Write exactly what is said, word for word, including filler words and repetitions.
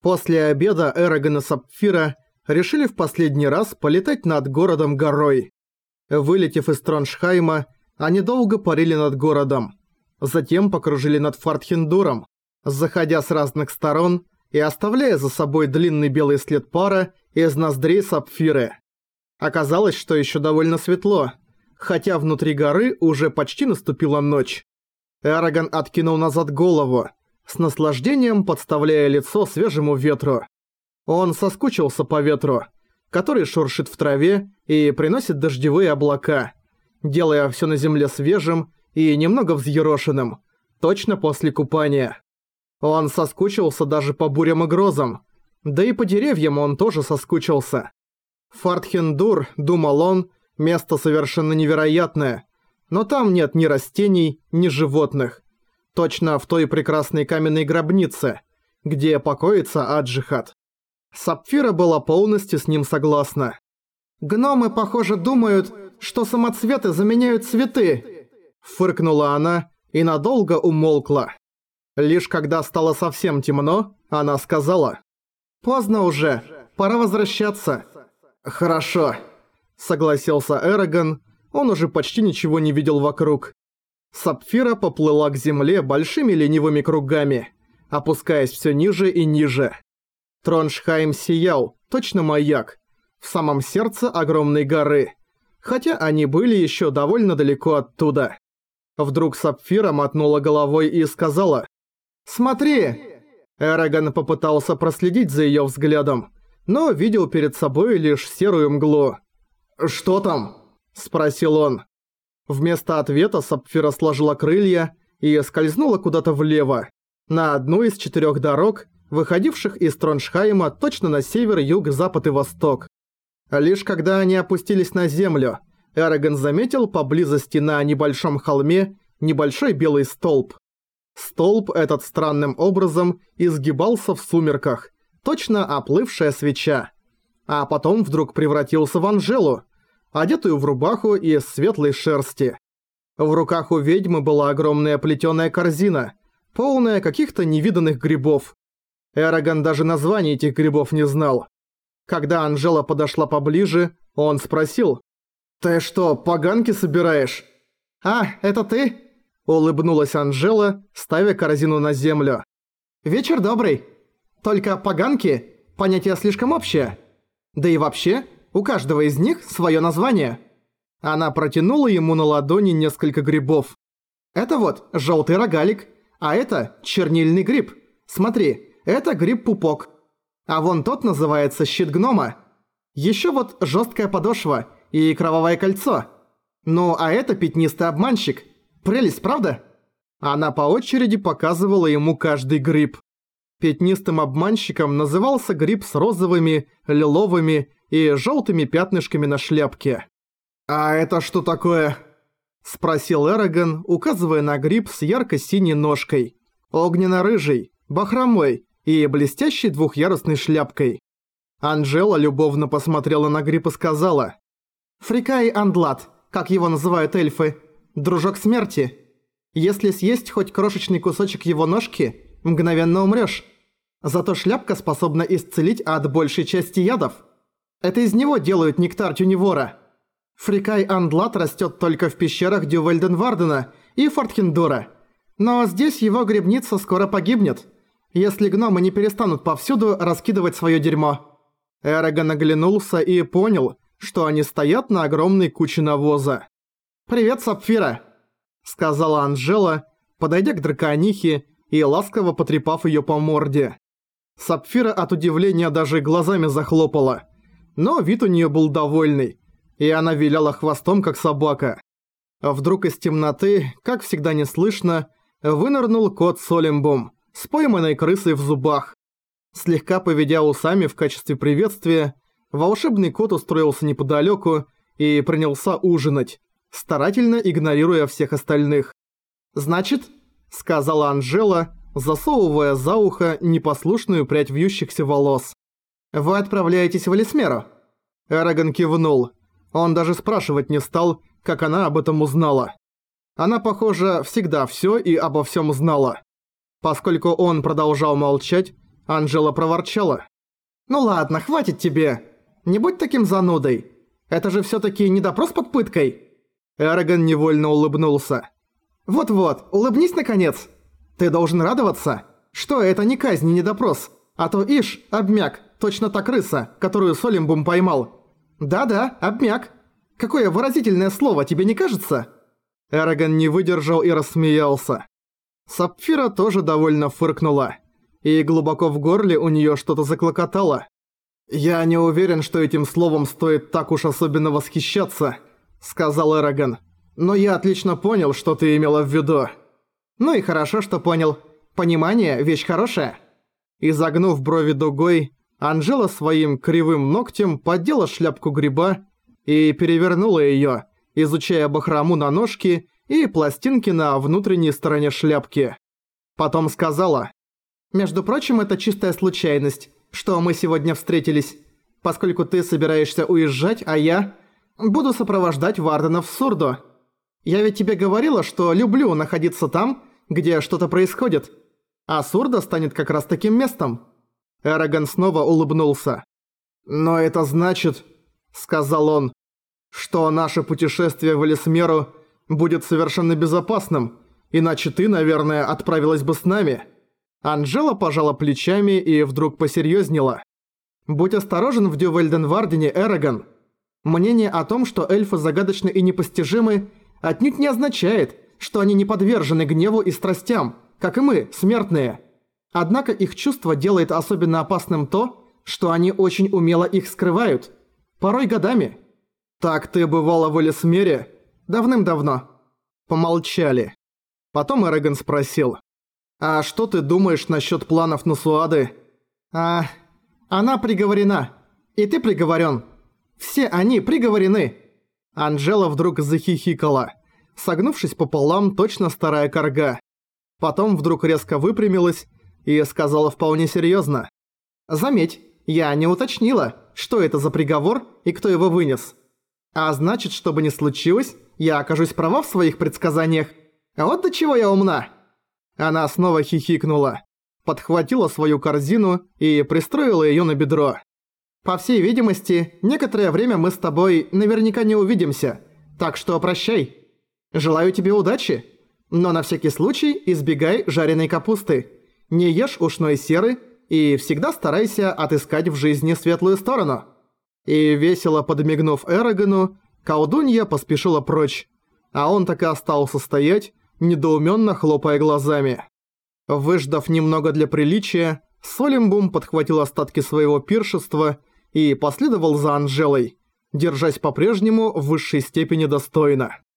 После обеда Эрагон и Сапфира решили в последний раз полетать над городом-горой. Вылетев из Троншхайма, они долго парили над городом. Затем покружили над Фартхендуром, заходя с разных сторон и оставляя за собой длинный белый след пара из ноздрей Сапфиры. Оказалось, что еще довольно светло, хотя внутри горы уже почти наступила ночь. Эрагон откинул назад голову, с наслаждением подставляя лицо свежему ветру. Он соскучился по ветру, который шуршит в траве и приносит дождевые облака, делая все на земле свежим и немного взъерошенным, точно после купания. Он соскучился даже по бурям и грозам, да и по деревьям он тоже соскучился. Фартхендур, думал он, место совершенно невероятное, но там нет ни растений, ни животных. Точно в той прекрасной каменной гробнице, где покоится Аджихат. Сапфира была полностью с ним согласна. «Гномы, похоже, думают, что самоцветы заменяют цветы», фыркнула она и надолго умолкла. Лишь когда стало совсем темно, она сказала: «Поздно уже, пора возвращаться». «Хорошо», согласился Эрагон, он уже почти ничего не видел вокруг. Сапфира поплыла к земле большими ленивыми кругами, опускаясь все ниже и ниже. Троншхайм сиял, точно маяк, в самом сердце огромной горы, хотя они были еще довольно далеко оттуда. Вдруг Сапфира мотнула головой и сказала: «Смотри!» Эрагон попытался проследить за ее взглядом, но видел перед собой лишь серую мглу. «Что там?» – спросил он. Вместо ответа Сапфира сложила крылья и скользнула куда-то влево, на одну из четырех дорог, выходивших из Троншхайма точно на север, юг, запад и восток. Лишь когда они опустились на землю, Эрагон заметил поблизости на небольшом холме небольшой белый столб. Столб этот странным образом изгибался в сумерках, точно оплывшая свеча, а потом вдруг превратился в Анжелу, одетую в рубаху из светлой шерсти. В руках у ведьмы была огромная плетеная корзина, полная каких-то невиданных грибов. Эрагон даже названий этих грибов не знал. Когда Анжела подошла поближе, он спросил: «Ты что, поганки собираешь?» «А, это ты?» – улыбнулась Анжела, ставя корзину на землю. «Вечер добрый. Только поганки – понятие слишком общее. Да и вообще, у каждого из них свое название». Она протянула ему на ладони несколько грибов. «Это вот желтый рогалик, а это чернильный гриб. Смотри, это гриб-пупок. А вон тот называется щит гнома. Еще вот жесткая подошва и кровавое кольцо. Ну а это пятнистый обманщик. Прелесть, правда?» Она по очереди показывала ему каждый гриб. Пятнистым обманщиком назывался гриб с розовыми, лиловыми и желтыми пятнышками на шляпке. «А это что такое?» – спросил Эрагон, указывая на гриб с ярко-синей ножкой, огненно-рыжей, бахромой и блестящей двухъярусной шляпкой. Анжела любовно посмотрела на гриб и сказала: «Фрикай Андлат, как его называют эльфы, дружок смерти. Если съесть хоть крошечный кусочек его ножки, мгновенно умрёшь. Зато шляпка способна исцелить от большей части ядов. Это из него делают нектар тюневора. Фрикай Андлат растёт только в пещерах Дювальденвардена и Фортхендура. Но здесь его грибница скоро погибнет, если гномы не перестанут повсюду раскидывать своё дерьмо». Эрагон оглянулся и понял, что они стоят на огромной куче навоза. «Привет, Сапфира», — сказала Анжела, подойдя к драконихе и ласково потрепав её по морде. Сапфира от удивления даже глазами захлопала, но вид у неё был довольный, и она виляла хвостом, как собака. Вдруг из темноты, как всегда неслышно, вынырнул кот Солимбум с пойманной крысой в зубах. Слегка поведя усами в качестве приветствия, волшебный кот устроился неподалёку и принялся ужинать, старательно игнорируя всех остальных. «Значит», — сказала Анжела, засовывая за ухо непослушную прядь вьющихся волос, «вы отправляетесь в Элисмеру?» Эрагон кивнул. Он даже спрашивать не стал, как она об этом узнала. Она, похоже, всегда всё и обо всём знала. Поскольку он продолжал молчать, Анжела проворчала. «Ну ладно, хватит тебе. Не будь таким занудой. Это же всё-таки не допрос под пыткой». Эрагон невольно улыбнулся. «Вот-вот, улыбнись наконец. Ты должен радоваться, что это не казнь и не допрос, а то ишь, обмяк, точно та крыса, которую Солимбум поймал. Да-да, обмяк. Какое выразительное слово, тебе не кажется?» Эрагон не выдержал и рассмеялся. Сапфира тоже довольно фыркнула, и глубоко в горле у неё что-то заклокотало. «Я не уверен, что этим словом стоит так уж особенно восхищаться», — сказал Эрагон. «Но я отлично понял, что ты имела в виду». «Ну и хорошо, что понял. Понимание – вещь хорошая». Изогнув брови дугой, Анжела своим кривым ногтем поддела шляпку гриба и перевернула её, изучая бахрому на ножке и пластинки на внутренней стороне шляпки. Потом сказала: «Между прочим, это чистая случайность, что мы сегодня встретились, поскольку ты собираешься уезжать, а я буду сопровождать Вардена в Сурду. Я ведь тебе говорила, что люблю находиться там, где что-то происходит, а Сурда станет как раз таким местом». Эрагон снова улыбнулся. «Но это значит, — сказал он, — что наше путешествие в Элисмеру будет совершенно безопасным, иначе ты, наверное, отправилась бы с нами». Анжела пожала плечами и вдруг посерьёзнела. «Будь осторожен в Дювальденвардене, Эрагон. Мнение о том, что эльфы загадочны и непостижимы, отнюдь не означает, что они не подвержены гневу и страстям, как и мы, смертные. Однако их чувство делает особенно опасным то, что они очень умело их скрывают, порой годами». «Так ты бывала в Элисмере?» «Давным-давно». Помолчали. Потом Эрагон спросил: «А что ты думаешь насчет планов Насуады?» «А... она приговорена. И ты приговорен. Все они приговорены». Анжела вдруг захихикала, согнувшись пополам, точно старая карга. Потом вдруг резко выпрямилась и сказала вполне серьезно: «Заметь, я не уточнила, что это за приговор и кто его вынес. А значит, что бы ни случилось, я окажусь права в своих предсказаниях. Вот до чего я умна». Она снова хихикнула, подхватила свою корзину и пристроила её на бедро. «По всей видимости, некоторое время мы с тобой наверняка не увидимся, так что прощай. Желаю тебе удачи, но на всякий случай избегай жареной капусты, не ешь ушной серы и всегда старайся отыскать в жизни светлую сторону». И весело подмигнув Эрагону, колдунья поспешила прочь, а он так и остался стоять, недоуменно хлопая глазами. Выждав немного для приличия, Солимбум подхватил остатки своего пиршества и последовал за Анжелой, держась по-прежнему в высшей степени достойно.